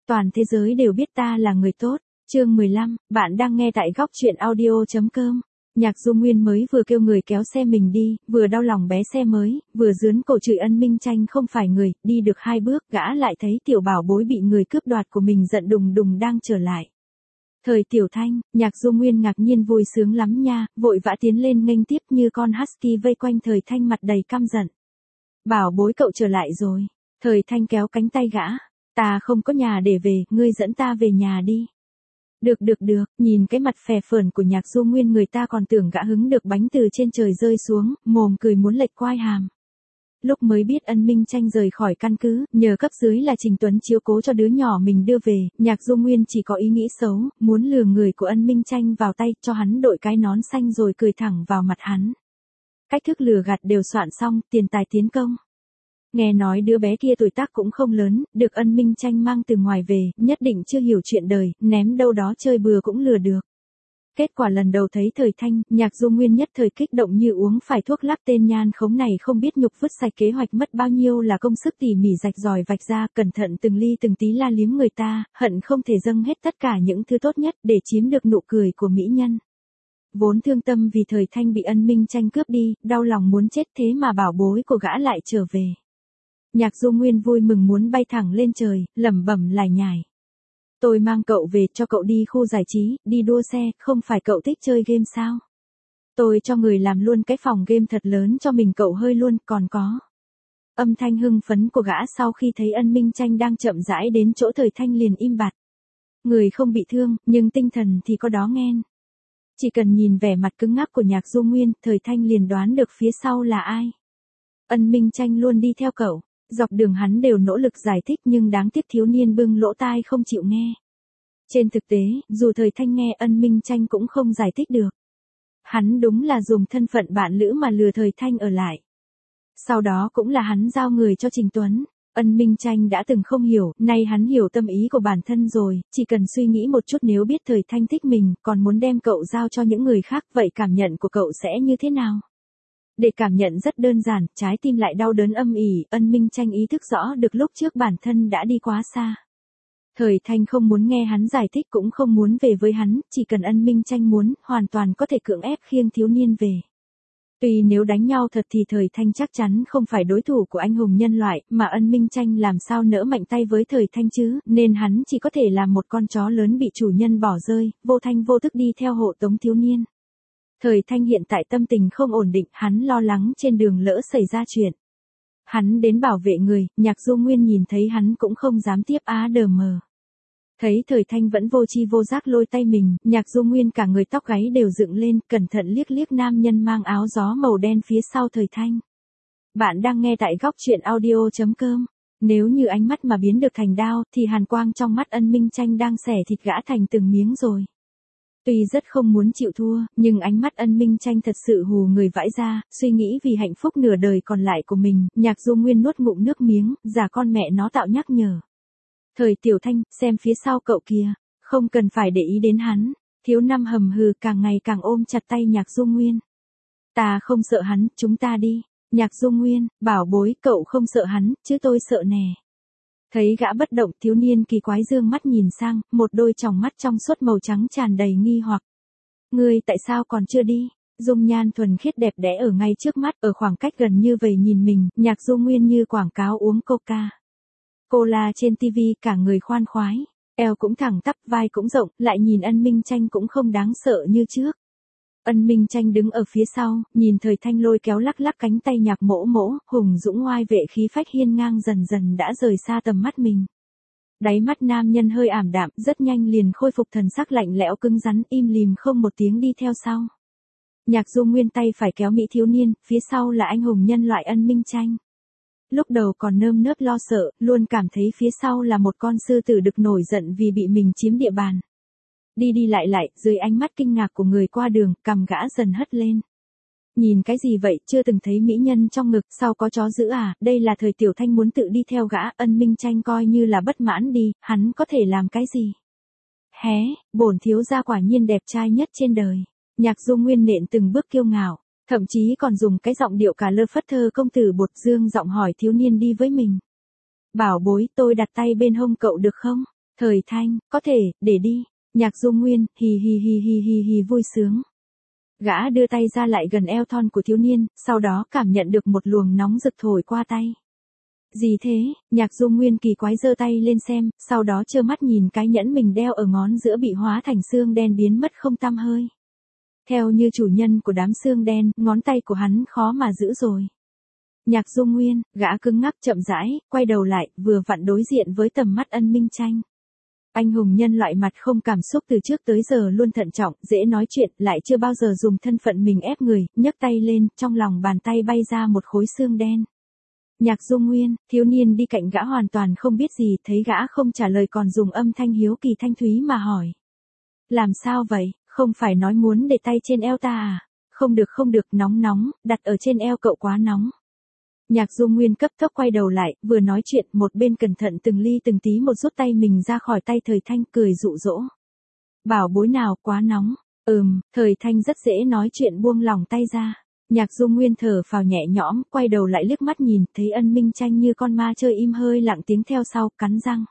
toàn thế giới đều biết ta là người tốt. Chương 15, bạn đang nghe tại góc truyện audio.com. Nhạc Du Nguyên mới vừa kêu người kéo xe mình đi, vừa đau lòng bé xe mới, vừa rướn cổ chửi Ân Minh Tranh không phải người, đi được 2 bước, gã lại thấy tiểu bảo bối bị người cướp đoạt của mình giận đùng đùng đang trở lại. Thời Tiểu Thanh, Nhạc Du Nguyên ngạc nhiên vui sướng lắm nha, vội vã tiến lên nghênh tiếp như con husky vây quanh Thời Thanh mặt đầy căm giận. Bảo bối cậu trở lại rồi. Thời Thanh kéo cánh tay gã. Ta không có nhà để về, ngươi dẫn ta về nhà đi. Được, nhìn cái mặt phè phởn của Nhạc Du Nguyên người ta còn tưởng gã hứng được bánh từ trên trời rơi xuống, mồm cười muốn lệch quai hàm. Lúc mới biết Ân Minh Tranh rời khỏi căn cứ, nhờ cấp dưới là Trình Tuấn chiếu cố cho đứa nhỏ mình đưa về, Nhạc Du Nguyên chỉ có ý nghĩ xấu, muốn lừa người của Ân Minh Tranh vào tay, cho hắn đội cái nón xanh rồi cười thẳng vào mặt hắn. Cách thức lừa gạt đều soạn xong, tiền tài tiến công. Nghe nói đứa bé kia tuổi tác cũng không lớn, được Ân Minh Tranh mang từ ngoài về, nhất định chưa hiểu chuyện đời, ném đâu đó chơi bừa cũng lừa được. Kết quả lần đầu thấy Thời Thanh, Nhạc Du Nguyên nhất thời kích động như uống phải thuốc lắc, tên nhan khống này không biết nhục vứt sạch kế hoạch mất bao nhiêu là công sức tỉ mỉ rạch ròi vạch ra, cẩn thận từng ly từng tí la liếm người ta, hận không thể dâng hết tất cả những thứ tốt nhất để chiếm được nụ cười của mỹ nhân. Vốn thương tâm vì Thời Thanh bị Ân Minh Tranh cướp đi, đau lòng muốn chết thế mà bảo bối của gã lại trở về. Nhạc Du Nguyên vui mừng muốn bay thẳng lên trời, lẩm bẩm lải nhải. Tôi mang cậu về cho cậu đi khu giải trí, đi đua xe, không phải cậu thích chơi game sao? Tôi cho người làm luôn cái phòng game thật lớn cho mình cậu hơi luôn, còn có. Âm thanh hưng phấn của gã sau khi thấy Ân Minh Tranh đang chậm rãi đến chỗ Thời Thanh liền im bặt. Người không bị thương, nhưng tinh thần thì có đó nghen. Chỉ cần nhìn vẻ mặt cứng ngắc của Nhạc Du Nguyên, Thời Thanh liền đoán được phía sau là ai. Ân Minh Tranh luôn đi theo cậu. Dọc đường hắn đều nỗ lực giải thích nhưng đáng tiếc thiếu niên bưng lỗ tai không chịu nghe. Trên thực tế, dù Thời Thanh nghe Ân Minh Tranh cũng không giải thích được. Hắn đúng là dùng thân phận bạn lữ mà lừa Thời Thanh ở lại. Sau đó cũng là hắn giao người cho Trình Tuấn. Ân Minh Tranh đã từng không hiểu, nay hắn hiểu tâm ý của bản thân rồi, chỉ cần suy nghĩ một chút nếu biết Thời Thanh thích mình, còn muốn đem cậu giao cho những người khác, vậy cảm nhận của cậu sẽ như thế nào? Để cảm nhận rất đơn giản, trái tim lại đau đớn âm ỉ, Ân Minh Tranh ý thức rõ được lúc trước bản thân đã đi quá xa. Thời Thanh không muốn nghe hắn giải thích cũng không muốn về với hắn, chỉ cần Ân Minh Tranh muốn, hoàn toàn có thể cưỡng ép khiêng thiếu niên về. Tuy nếu đánh nhau thật thì Thời Thanh chắc chắn không phải đối thủ của anh hùng nhân loại, mà Ân Minh Tranh làm sao nỡ mạnh tay với Thời Thanh chứ, nên hắn chỉ có thể làm một con chó lớn bị chủ nhân bỏ rơi, vô thanh vô thức đi theo hộ tống thiếu niên. Thời Thanh hiện tại tâm tình không ổn định, hắn lo lắng trên đường lỡ xảy ra chuyện. Hắn đến bảo vệ người, Nhạc Du Nguyên nhìn thấy hắn cũng không dám tiếp á đờ mờ. Thấy Thời Thanh vẫn vô tri vô giác lôi tay mình, Nhạc Du Nguyên cả người tóc gáy đều dựng lên, cẩn thận liếc liếc nam nhân mang áo gió màu đen phía sau Thời Thanh. Bạn đang nghe tại góc truyện audio.com. Nếu như ánh mắt mà biến được thành đao, thì hàn quang trong mắt Ân Minh Tranh đang xẻ thịt gã thành từng miếng rồi. Tuy rất không muốn chịu thua, nhưng ánh mắt Ân Minh Tranh thật sự hù người vãi ra, suy nghĩ vì hạnh phúc nửa đời còn lại của mình, Nhạc Du Nguyên nuốt ngụm nước miếng, giả con mẹ nó tạo nhắc nhở. Thời Tiểu Thanh, xem phía sau cậu kìa, không cần phải để ý đến hắn, thiếu năm hầm hừ càng ngày càng ôm chặt tay Nhạc Du Nguyên. Ta không sợ hắn, chúng ta đi. Nhạc Du Nguyên, bảo bối, cậu không sợ hắn, chứ tôi sợ nè. Thấy gã bất động, thiếu niên kỳ quái dương mắt nhìn sang, một đôi tròng mắt trong suốt màu trắng tràn đầy nghi hoặc. Ngươi tại sao còn chưa đi? Dung nhan thuần khiết đẹp đẽ ở ngay trước mắt, ở khoảng cách gần như vậy nhìn mình, Nhạc Du Nguyên như quảng cáo uống Coca-Cola trên TV, cả người khoan khoái, eo cũng thẳng tắp, vai cũng rộng, lại nhìn Ân Minh Tranh cũng không đáng sợ như trước. Ân Minh Tranh đứng ở phía sau, nhìn Thời Thanh lôi kéo lắc lắc cánh tay Nhạc Mỗ Mỗ, hùng dũng oai vệ khí phách hiên ngang dần dần đã rời xa tầm mắt mình. Đáy mắt nam nhân hơi ảm đạm, rất nhanh liền khôi phục thần sắc lạnh lẽo cứng rắn, im lìm không một tiếng đi theo sau. Nhạc Du Nguyên tay phải kéo mỹ thiếu niên, phía sau là anh hùng nhân loại Ân Minh Tranh. Lúc đầu còn nơm nớp lo sợ, luôn cảm thấy phía sau là một con sư tử đực nổi giận vì bị mình chiếm địa bàn. Đi đi lại lại, dưới ánh mắt kinh ngạc của người qua đường, cằm gã dần hất lên. Nhìn cái gì vậy, chưa từng thấy mỹ nhân trong ngực, sau có chó giữ à, đây là Thời Tiểu Thanh muốn tự đi theo gã, Ân Minh Tranh coi như là bất mãn đi, hắn có thể làm cái gì? Hé, bổn thiếu gia quả nhiên đẹp trai nhất trên đời. Nhạc Du Nguyên nện từng bước kiêu ngạo, thậm chí còn dùng cái giọng điệu cả lơ phất thơ công tử bột dương giọng hỏi thiếu niên đi với mình. Bảo bối, tôi đặt tay bên hông cậu được không? Thời Thanh, có thể, để đi. Nhạc Dung Nguyên, hì hì hì hì hì hì vui sướng. Gã đưa tay ra lại gần eo thon của thiếu niên, sau đó cảm nhận được một luồng nóng rực thổi qua tay. Gì thế? Nhạc Dung Nguyên kỳ quái giơ tay lên xem, sau đó trơ mắt nhìn cái nhẫn mình đeo ở ngón giữa bị hóa thành xương đen biến mất không tăm hơi. Theo như chủ nhân của đám xương đen, ngón tay của hắn khó mà giữ rồi. Nhạc Dung Nguyên, gã cứng ngắc chậm rãi, quay đầu lại, vừa vặn đối diện với tầm mắt Ân Minh Tranh. Anh hùng nhân loại mặt không cảm xúc từ trước tới giờ luôn thận trọng, dễ nói chuyện, lại chưa bao giờ dùng thân phận mình ép người, nhấc tay lên, trong lòng bàn tay bay ra một khối xương đen. Nhạc Dung Nguyên, thiếu niên đi cạnh gã hoàn toàn không biết gì, thấy gã không trả lời còn dùng âm thanh hiếu kỳ thanh thúy mà hỏi. Làm sao vậy, không phải nói muốn để tay trên eo ta à? Không được, nóng nóng, đặt ở trên eo cậu quá nóng. Nhạc Dung Nguyên cấp tốc quay đầu lại, vừa nói chuyện, một bên cẩn thận từng ly từng tí một rút tay mình ra khỏi tay Thời Thanh, cười dụ dỗ. Bảo bối nào, quá nóng. Thời Thanh rất dễ nói chuyện buông lỏng tay ra. Nhạc Dung Nguyên thở phào nhẹ nhõm, quay đầu lại liếc mắt nhìn, thấy Ân Minh Tranh như con ma chơi im hơi lặng tiếng theo sau, cắn răng.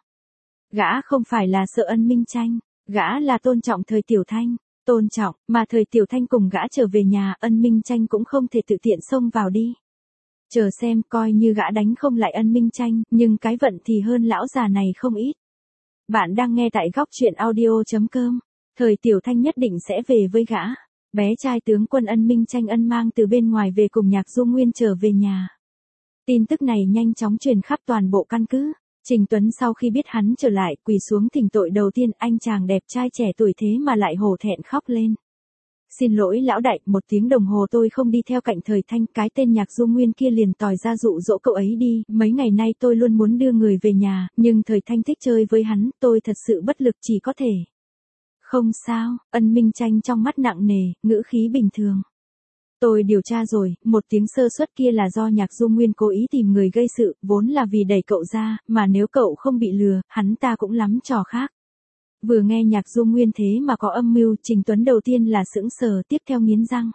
Gã không phải là sợ Ân Minh Tranh, gã là tôn trọng Thời Tiểu Thanh. Tôn trọng, mà Thời Tiểu Thanh cùng gã trở về nhà, Ân Minh Tranh cũng không thể tự tiện xông vào đi. Chờ xem, coi như gã đánh không lại Ân Minh Tranh, nhưng cái vận thì hơn lão già này không ít. Bạn đang nghe tại góc truyện audio.com. Thời Tiểu Thanh nhất định sẽ về với gã. Bé trai tướng quân Ân Minh Tranh ân mang từ bên ngoài về cùng Nhạc Dung Nguyên trở về nhà. Tin tức này nhanh chóng truyền khắp toàn bộ căn cứ. Trình Tuấn sau khi biết hắn trở lại, quỳ xuống thỉnh tội đầu tiên, anh chàng đẹp trai trẻ tuổi thế mà lại hổ thẹn khóc lên. Xin lỗi lão đại, 1 tiếng đồng hồ tôi không đi theo cạnh Thời Thanh, cái tên Nhạc Dung Nguyên kia liền tỏi ra dụ dỗ cậu ấy đi, mấy ngày nay tôi luôn muốn đưa người về nhà, nhưng Thời Thanh thích chơi với hắn, tôi thật sự bất lực chỉ có thể. Không sao, Ân Minh Tranh trong mắt nặng nề, ngữ khí bình thường. Tôi điều tra rồi, 1 tiếng sơ suất kia là do Nhạc Dung Nguyên cố ý tìm người gây sự, vốn là vì đẩy cậu ra, mà nếu cậu không bị lừa, hắn ta cũng lắm trò khác. Vừa nghe Nhạc Dung Nguyên thế mà có âm mưu, Trình Tuấn đầu tiên là sững sờ, tiếp theo nghiến răng.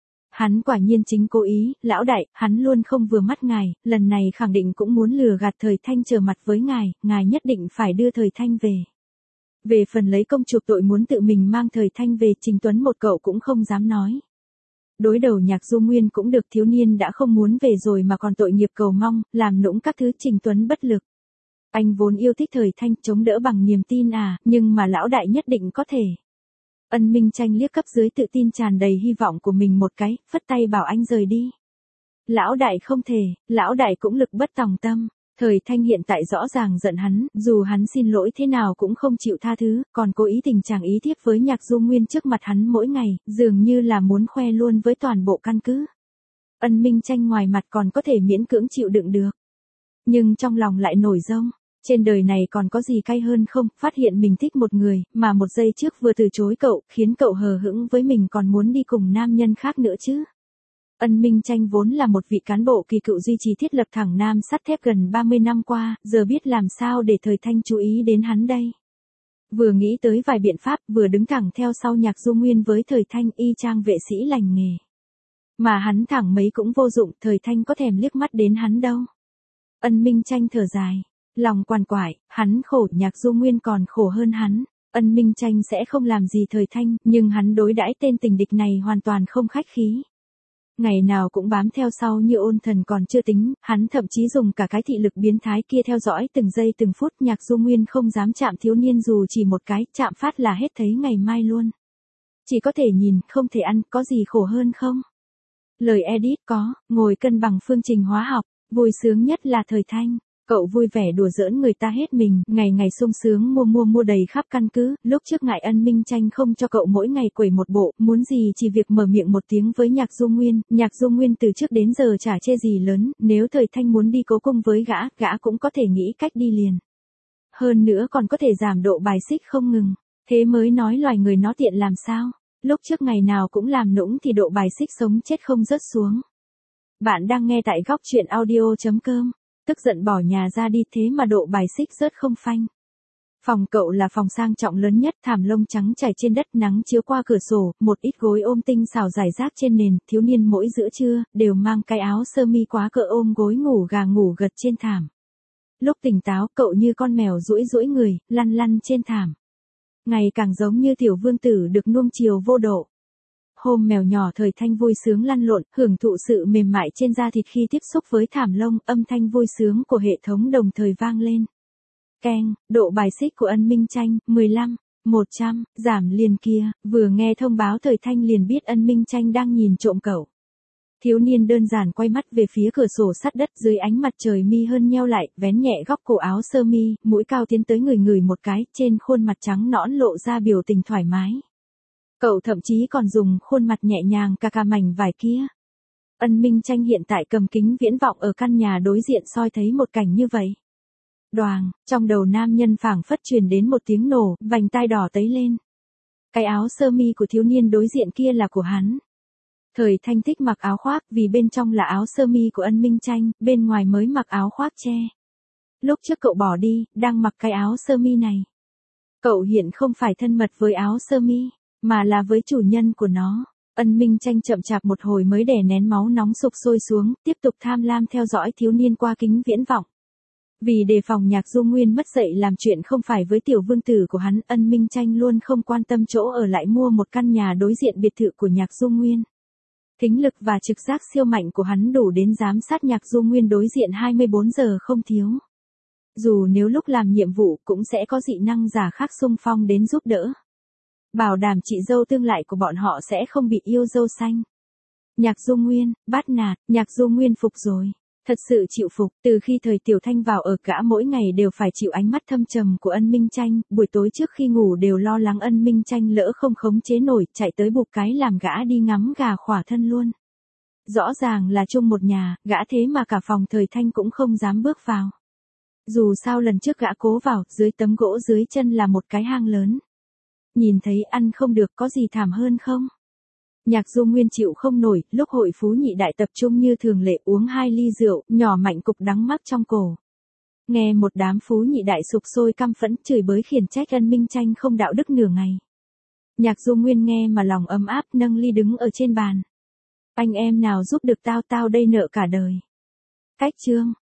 Hắn quả nhiên chính cố ý, lão đại, hắn luôn không vừa mắt ngài, lần này khẳng định cũng muốn lừa gạt Thời Thanh trở mặt với ngài nhất định phải đưa Thời Thanh về. Về phần lấy công chuộc tội muốn tự mình mang Thời Thanh về, Trình Tuấn một cậu cũng không dám nói. Đối đầu Nhạc Dung Nguyên cũng được, thiếu niên đã không muốn về rồi mà còn tội nghiệp cầu mong, làm nũng các thứ, Trình Tuấn bất lực. Anh vốn yêu thích Thời Thanh, chống đỡ bằng niềm tin à, nhưng mà lão đại nhất định có thể. Ân Minh Tranh liếc cấp dưới tự tin tràn đầy hy vọng của mình một cái, phất tay bảo anh rời đi. Lão đại không thể, lão đại cũng lực bất tòng tâm. Thời Thanh hiện tại rõ ràng giận hắn, dù hắn xin lỗi thế nào cũng không chịu tha thứ, còn cố ý tình trạng ý thiếp với Nhạc Dung Nguyên trước mặt hắn mỗi ngày, dường như là muốn khoe luôn với toàn bộ căn cứ. Ân Minh Tranh ngoài mặt còn có thể miễn cưỡng chịu đựng được, nhưng trong lòng lại nổi giông. Trên đời này còn có gì cay hơn không, phát hiện mình thích một người, mà 1 giây trước vừa từ chối cậu, khiến cậu hờ hững với mình còn muốn đi cùng nam nhân khác nữa chứ. Ân Minh Tranh vốn là một vị cán bộ kỳ cựu duy trì thiết lập thẳng nam sắt thép gần 30 năm qua, giờ biết làm sao để Thời Thanh chú ý đến hắn đây. Vừa nghĩ tới vài biện pháp, vừa đứng thẳng theo sau Nhạc Dung Nguyên với Thời Thanh, y chang vệ sĩ lành nghề. Mà hắn thẳng mấy cũng vô dụng, Thời Thanh có thèm liếc mắt đến hắn đâu. Ân Minh Tranh thở dài. Lòng quằn quại, hắn khổ, Nhạc Dung Nguyên còn khổ hơn hắn. Ân Minh Tranh sẽ không làm gì Thời Thanh, nhưng hắn đối đãi tên tình địch này hoàn toàn không khách khí. Ngày nào cũng bám theo sau như ôn thần còn chưa tính, hắn thậm chí dùng cả cái thị lực biến thái kia theo dõi từng giây từng phút. Nhạc Dung Nguyên không dám chạm thiếu niên dù chỉ một cái, chạm phát là hết thấy ngày mai luôn. Chỉ có thể nhìn, không thể ăn, có gì khổ hơn không? Lời edit có, ngồi cân bằng phương trình hóa học, vui sướng nhất là Thời Thanh. Cậu vui vẻ đùa giỡn người ta hết mình, ngày ngày sung sướng mua đầy khắp căn cứ, lúc trước ngại Ân Minh Tranh không cho cậu mỗi ngày quẩy một bộ, muốn gì chỉ việc mở miệng 1 tiếng với Nhạc Dung Nguyên từ trước đến giờ chả chê gì lớn, nếu Thời Thanh muốn đi cố cung với gã cũng có thể nghĩ cách đi liền. Hơn nữa còn có thể giảm độ bài xích không ngừng, thế mới nói loài người nó tiện làm sao, lúc trước ngày nào cũng làm nũng thì độ bài xích sống chết không rớt xuống. Bạn đang nghe tại góc truyện audio.com. Tức giận bỏ nhà ra đi thế mà độ bài xích rớt không phanh. Phòng cậu là phòng sang trọng lớn nhất, thảm lông trắng trải trên đất, nắng chiếu qua cửa sổ, một ít gối ôm tinh xảo rải rác trên nền, thiếu niên mỗi giữa trưa đều mang cái áo sơ mi quá cỡ ôm gối ngủ gà ngủ gật trên thảm. Lúc tỉnh táo, cậu như con mèo duỗi duỗi người, lăn lăn trên thảm. Ngày càng giống như tiểu vương tử được nuông chiều vô độ. Hôm mèo nhỏ Thời Thanh vui sướng lăn lộn, hưởng thụ sự mềm mại trên da thịt khi tiếp xúc với thảm lông, âm thanh vui sướng của hệ thống đồng thời vang lên. Keng, độ bài xích của Ân Minh Tranh, 15, 100, giảm liền kia, vừa nghe thông báo Thời Thanh liền biết Ân Minh Tranh đang nhìn trộm cậu. Thiếu niên đơn giản quay mắt về phía cửa sổ sắt đất, dưới ánh mặt trời mi hơn nheo lại, vén nhẹ góc cổ áo sơ mi, mũi cao tiến tới người một cái, trên khuôn mặt trắng nõn lộ ra biểu tình thoải mái. Cậu thậm chí còn dùng khuôn mặt nhẹ nhàng cà mảnh vải kia. Ân Minh Tranh hiện tại cầm kính viễn vọng ở căn nhà đối diện soi thấy một cảnh như vậy. Đoàng, trong đầu nam nhân phảng phất truyền đến một tiếng nổ, vành tai đỏ tấy lên. Cái áo sơ mi của thiếu niên đối diện kia là của hắn. Thời Thanh thích mặc áo khoác vì bên trong là áo sơ mi của Ân Minh Tranh, bên ngoài mới mặc áo khoác che. Lúc trước cậu bỏ đi, đang mặc cái áo sơ mi này. Cậu hiện không phải thân mật với áo sơ mi, mà là với chủ nhân của nó. Ân Minh Tranh chậm chạp một hồi mới đè nén máu nóng sục sôi xuống, tiếp tục tham lam theo dõi thiếu niên qua kính viễn vọng. Vì đề phòng Nhạc Du Nguyên mất dạy làm chuyện không phải với tiểu vương tử của hắn, Ân Minh Tranh luôn không quan tâm chỗ ở lại mua một căn nhà đối diện biệt thự của Nhạc Du Nguyên. Thính lực và trực giác siêu mạnh của hắn đủ đến giám sát Nhạc Du Nguyên đối diện 24 giờ không thiếu. Dù nếu lúc làm nhiệm vụ cũng sẽ có dị năng giả khác xung phong đến giúp đỡ. Bảo đảm chị dâu tương lai của bọn họ sẽ không bị yêu dâu xanh. Nhạc Du Nguyên, bắt nạt, Nhạc Du Nguyên phục rồi. Thật sự chịu phục, từ khi Thời Tiểu Thanh vào ở gã mỗi ngày đều phải chịu ánh mắt thâm trầm của Ân Minh Tranh, buổi tối trước khi ngủ đều lo lắng Ân Minh Tranh lỡ không khống chế nổi, chạy tới buộc cái làm gã đi ngắm gà khỏa thân luôn. Rõ ràng là chung một nhà, gã thế mà cả phòng Thời Thanh cũng không dám bước vào. Dù sao lần trước gã cố vào, dưới tấm gỗ dưới chân là một cái hang lớn. Nhìn thấy ăn không được có gì thảm hơn không? Nhạc Du Nguyên chịu không nổi, lúc hội phú nhị đại tập trung như thường lệ uống 2 ly rượu, nhỏ mạnh cục đắng mắc trong cổ. Nghe một đám phú nhị đại sục sôi căm phẫn chửi bới khiển trách Ân Minh Tranh không đạo đức nửa ngày. Nhạc Du Nguyên nghe mà lòng ấm áp, nâng ly đứng ở trên bàn. Anh em nào giúp được tao đây nợ cả đời. Cách chương